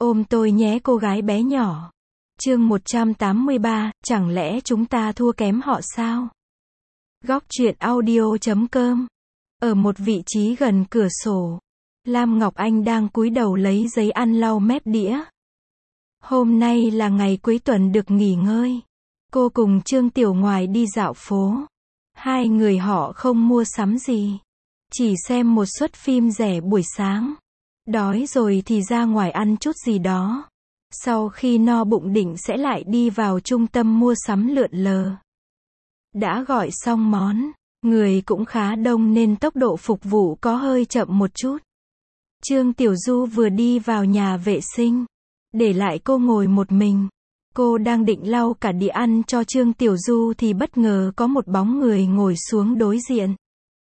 Ôm tôi nhé cô gái bé nhỏ. Chương 183, chẳng lẽ chúng ta thua kém họ sao? Góc truyện audio.com. Ở một vị trí gần cửa sổ, Lam Ngọc Anh đang cúi đầu lấy giấy ăn lau mép đĩa. Hôm nay là ngày cuối tuần được nghỉ ngơi. Cô cùng Trương Tiểu Ngoài đi dạo phố. Hai người họ không mua sắm gì, chỉ xem một suất phim rẻ buổi sáng. Đói rồi thì ra ngoài ăn chút gì đó. Sau khi no bụng định sẽ lại đi vào trung tâm mua sắm lượn lờ. Đã gọi xong món, người cũng khá đông nên tốc độ phục vụ có hơi chậm một chút. Trương Tiểu Du vừa đi vào nhà vệ sinh, để lại cô ngồi một mình. Cô đang định lau cả đĩa ăn cho Trương Tiểu Du thì bất ngờ có một bóng người ngồi xuống đối diện.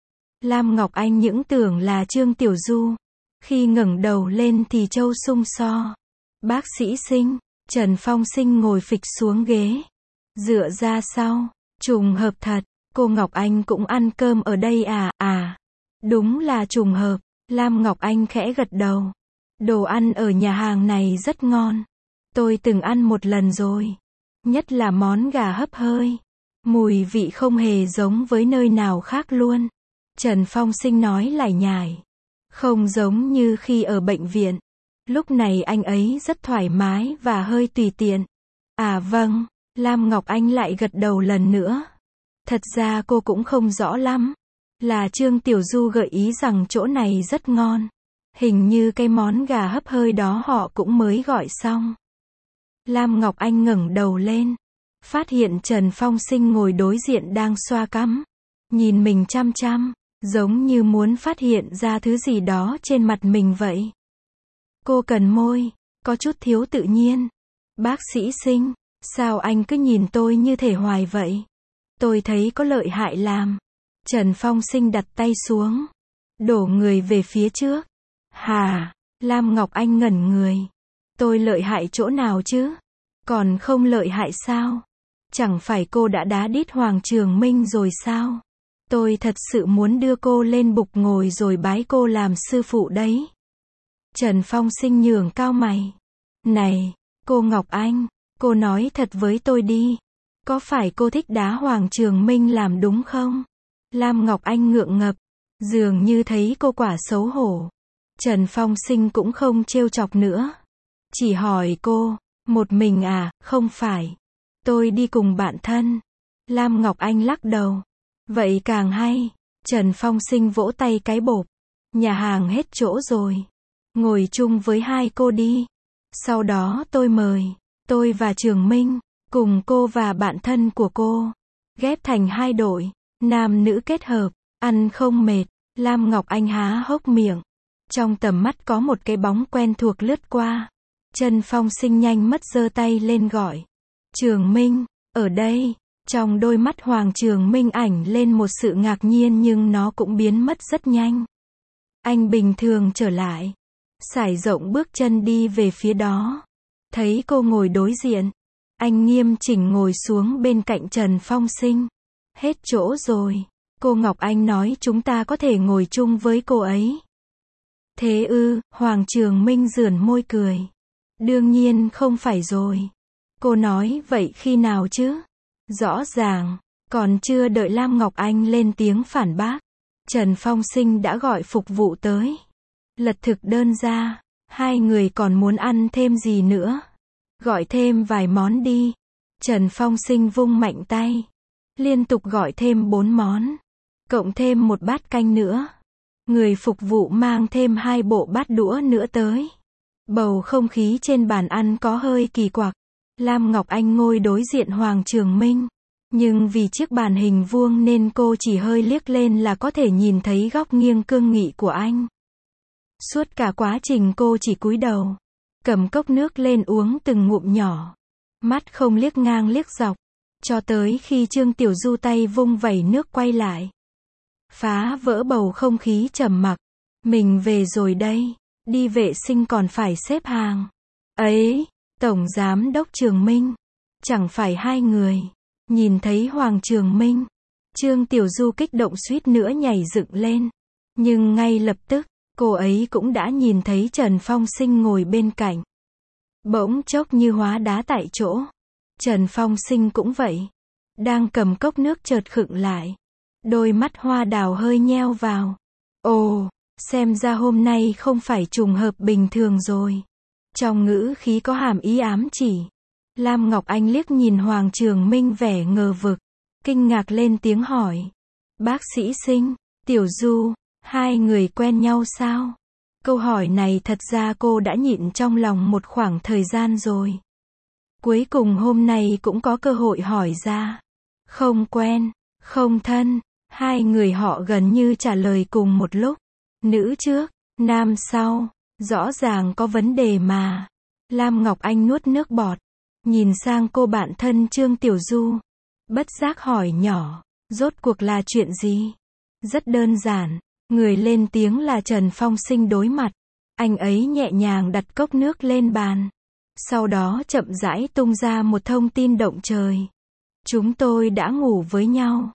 Lam Ngọc Anh những tưởng là Trương Tiểu Du. Khi ngẩng đầu lên thì Châu Sung So, bác sĩ Sinh, Trần Phong Sinh ngồi phịch xuống ghế. Dựa ra sau, trùng hợp thật, cô Ngọc Anh cũng ăn cơm ở đây à? Đúng là trùng hợp, Lam Ngọc Anh khẽ gật đầu. Đồ ăn ở nhà hàng này rất ngon. Tôi từng ăn một lần rồi. Nhất là món gà hấp hơi. Mùi vị không hề giống với nơi nào khác luôn. Trần Phong Sinh nói lải nhải. Không giống như khi ở bệnh viện. Lúc này anh ấy rất thoải mái và hơi tùy tiện. À vâng, Lam Ngọc Anh lại gật đầu lần nữa. Thật ra cô cũng không rõ lắm. Là Trương Tiểu Du gợi ý rằng chỗ này rất ngon. Hình như cái món gà hấp hơi đó họ cũng mới gọi xong. Lam Ngọc Anh ngẩng đầu lên, phát hiện Trần Phong Sinh ngồi đối diện đang xoa cằm, nhìn mình chăm chăm, giống như muốn phát hiện ra thứ gì đó trên mặt mình vậy. Cô cần môi, có chút thiếu tự nhiên. Bác sĩ Sinh, sao anh cứ nhìn tôi như thể hoài vậy? Tôi thấy có lợi hại làm. Trần Phong Sinh đặt tay xuống, đổ người về phía trước. Hà, Lam Ngọc Anh ngẩn người. Tôi lợi hại chỗ nào chứ? Còn không lợi hại sao? Chẳng phải cô đã đá đít Hoàng Trường Minh rồi sao? Tôi thật sự muốn đưa cô lên bục ngồi rồi bái cô làm sư phụ đấy. Trần Phong Sinh nhường cao mày. Này, cô Ngọc Anh, cô nói thật với tôi đi. Có phải cô thích đá Hoàng Trường Minh làm đúng không? Lam Ngọc Anh ngượng ngập, dường như thấy cô quả xấu hổ. Trần Phong Sinh cũng không trêu chọc nữa. Chỉ hỏi cô, một mình à? Không phải. Tôi đi cùng bạn thân. Lam Ngọc Anh lắc đầu. Vậy càng hay. Trần Phong Sinh vỗ tay cái bộp. Nhà hàng hết chỗ rồi. Ngồi chung với hai cô đi. Sau đó tôi mời. Tôi và Trường Minh, cùng cô và bạn thân của cô. Ghép thành hai đội. Nam nữ kết hợp. Ăn không mệt. Lam Ngọc Anh há hốc miệng. Trong tầm mắt có một cái bóng quen thuộc lướt qua. Trần Phong Sinh nhanh mất giơ tay lên gọi. Trường Minh, ở đây. Trong đôi mắt Hoàng Trường Minh ảnh lên một sự ngạc nhiên nhưng nó cũng biến mất rất nhanh. Anh bình thường trở lại. Sải rộng bước chân đi về phía đó. Thấy cô ngồi đối diện. Anh nghiêm chỉnh ngồi xuống bên cạnh Trần Phong Sinh. Hết chỗ rồi. Cô Ngọc Anh nói chúng ta có thể ngồi chung với cô ấy. Thế ư? Hoàng Trường Minh rườn môi cười. Đương nhiên không phải rồi. Cô nói vậy khi nào chứ? Rõ ràng, còn chưa đợi Lam Ngọc Anh lên tiếng phản bác. Trần Phong Sinh đã gọi phục vụ tới. Lật thực đơn ra, hai người còn muốn ăn thêm gì nữa? Gọi thêm vài món đi. Trần Phong Sinh vung mạnh tay. Liên tục gọi thêm 4 món. Cộng thêm một bát canh nữa. Người phục vụ mang thêm 2 bộ bát đũa nữa tới. Bầu không khí trên bàn ăn có hơi kỳ quặc. Lam Ngọc Anh ngồi đối diện Hoàng Trường Minh. Nhưng vì chiếc bàn hình vuông nên cô chỉ hơi liếc lên là có thể nhìn thấy góc nghiêng cương nghị của anh. Suốt cả quá trình cô chỉ cúi đầu. Cầm cốc nước lên uống từng ngụm nhỏ. Mắt không liếc ngang liếc dọc. Cho tới khi Trương Tiểu Du tay vung vẩy nước quay lại. Phá vỡ bầu không khí trầm mặc. Mình về rồi đây. Đi vệ sinh còn phải xếp hàng. Ấy, Tổng Giám đốc Trường Minh. Chẳng phải hai người. Nhìn thấy Hoàng Trường Minh. Trương Tiểu Du kích động suýt nữa nhảy dựng lên. Nhưng ngay lập tức, cô ấy cũng đã nhìn thấy Trần Phong Sinh ngồi bên cạnh. bỗng chốc như hóa đá tại chỗ. Trần Phong Sinh cũng vậy. Đang cầm cốc nước chợt khựng lại. Đôi mắt hoa đào hơi nheo vào. Ồ, xem ra hôm nay không phải trùng hợp bình thường rồi. Trong ngữ khí có hàm ý ám chỉ. Lam Ngọc Anh liếc nhìn Hoàng Trường Minh vẻ ngờ vực. Kinh ngạc lên tiếng hỏi. Bác sĩ Sinh, Tiểu Du, hai người quen nhau sao? Câu hỏi này thật ra cô đã nhịn trong lòng một khoảng thời gian rồi. Cuối cùng hôm nay cũng có cơ hội hỏi ra. Không quen, không thân, hai người họ gần như trả lời cùng một lúc. Nữ trước, nam sau, rõ ràng có vấn đề mà. Lam Ngọc Anh nuốt nước bọt, nhìn sang cô bạn thân Trương Tiểu Du. Bất giác hỏi nhỏ, rốt cuộc là chuyện gì? Rất đơn giản, người lên tiếng là Trần Phong Sinh đối mặt. Anh ấy nhẹ nhàng đặt cốc nước lên bàn. Sau đó chậm rãi tung ra một thông tin động trời. Chúng tôi đã ngủ với nhau.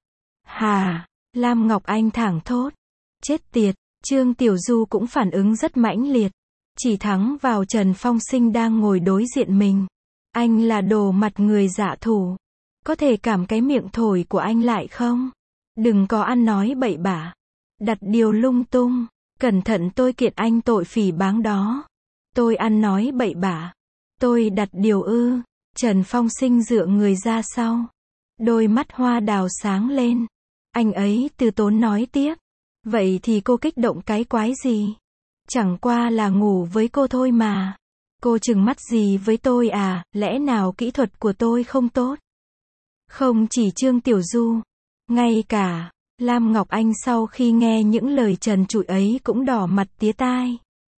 Hà, Lam Ngọc Anh thảng thốt. Chết tiệt, Trương Tiểu Du cũng phản ứng rất mãnh liệt. Chỉ thắng vào Trần Phong Sinh đang ngồi đối diện mình. Anh là đồ mặt người dạ thù. Có thể cảm cái miệng thổi của anh lại không? Đừng có ăn nói bậy bạ. Đặt điều lung tung. Cẩn thận tôi kiện anh tội phỉ báng đó. Tôi ăn nói bậy bạ. Tôi đặt điều ư? Trần Phong Sinh dựa người ra sau. Đôi mắt hoa đào sáng lên. Anh ấy từ tốn nói tiếp. Vậy thì cô kích động cái quái gì? Chẳng qua là ngủ với cô thôi mà. Cô trừng mắt gì với tôi à? Lẽ nào kỹ thuật của tôi không tốt? Không chỉ Trương Tiểu Du, ngay cả Lam Ngọc Anh sau khi nghe những lời trần trụi ấy cũng đỏ mặt tía tai.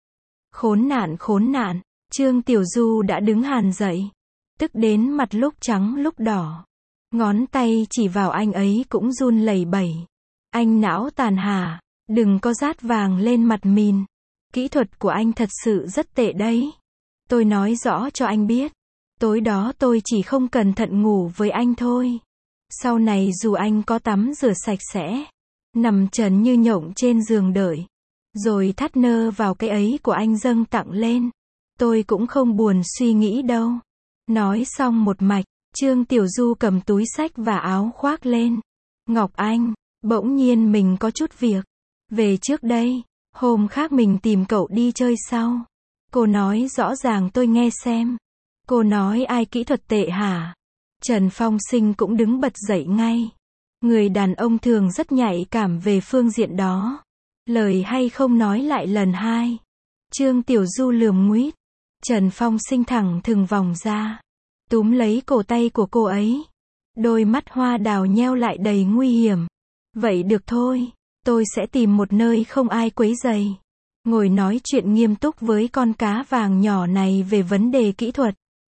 Khốn nạn, Trương Tiểu Du đã đứng hàn dậy, tức đến mặt lúc trắng lúc đỏ. Ngón tay chỉ vào anh ấy cũng run lẩy bẩy. Anh não tàn hả? Đừng có dát vàng lên mặt mìn. Kỹ thuật của anh thật sự rất tệ đấy. Tôi nói rõ cho anh biết. Tối đó tôi chỉ không cẩn thận ngủ với anh thôi. Sau này dù anh có tắm rửa sạch sẽ, nằm trần như nhộng trên giường đợi, rồi thắt nơ vào cái ấy của anh dâng tặng lên, tôi cũng không buồn suy nghĩ đâu. Nói xong một mạch, Trương Tiểu Du cầm túi xách và áo khoác lên. Ngọc Anh, bỗng nhiên mình có chút việc. Về trước đây, hôm khác mình tìm cậu đi chơi sau. Cô nói rõ ràng tôi nghe xem. Cô nói ai kỹ thuật tệ hả? Trần Phong Sinh cũng đứng bật dậy ngay. Người đàn ông thường rất nhạy cảm về phương diện đó. Lời hay không nói lại lần hai. Trương Tiểu Du lườm nguýt. Trần Phong Sinh thẳng thừng vòng ra, túm lấy cổ tay của cô ấy. Đôi mắt hoa đào nheo lại đầy nguy hiểm. Vậy được thôi, tôi sẽ tìm một nơi không ai quấy rầy. Ngồi nói chuyện nghiêm túc với con cá vàng nhỏ này về vấn đề kỹ thuật.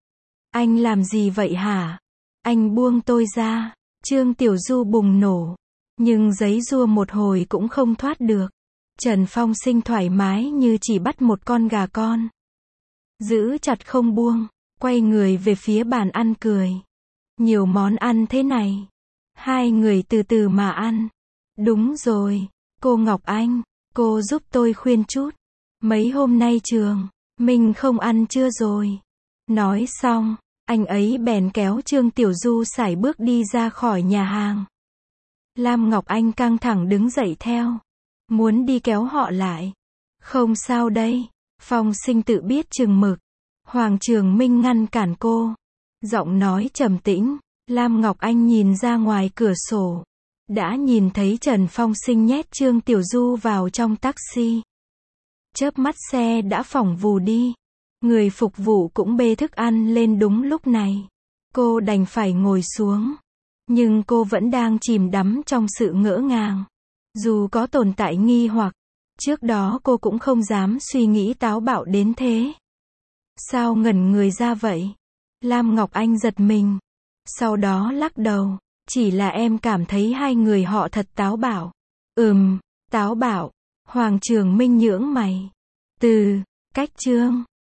Anh làm gì vậy hả? Anh buông tôi ra. Trương Tiểu Du bùng nổ. Nhưng giấy giụa một hồi cũng không thoát được. Trần Phong Sinh thoải mái như chỉ bắt một con gà con. Giữ chặt không buông. Quay người về phía bàn ăn cười. Nhiều món ăn thế này. Hai người từ từ mà ăn. Đúng rồi. Cô Ngọc Anh, cô giúp tôi khuyên chút. Mấy hôm nay trường, mình không ăn trưa rồi. Nói xong, anh ấy bèn kéo Trương Tiểu Du sải bước đi ra khỏi nhà hàng. Lam Ngọc Anh căng thẳng đứng dậy theo. Muốn đi kéo họ lại. Không sao đây. Phong Sinh tự biết chừng mực. Hoàng Trường Minh ngăn cản cô. Giọng nói trầm tĩnh. Lam Ngọc Anh nhìn ra ngoài cửa sổ. Đã nhìn thấy Trần Phong Sinh nhét Trương Tiểu Du vào trong taxi. Chớp mắt xe đã phỏng vù đi. Người phục vụ cũng bê thức ăn lên đúng lúc này. Cô đành phải ngồi xuống. Nhưng cô vẫn đang chìm đắm trong sự ngỡ ngàng. Dù có tồn tại nghi hoặc, trước đó cô cũng không dám suy nghĩ táo bạo đến thế. Sao ngẩn người ra vậy? Lam Ngọc Anh giật mình. Sau đó lắc đầu. Chỉ là em cảm thấy hai người họ thật táo bạo. Táo bạo. Hoàng Trường Minh nhướng mày. Cách Trương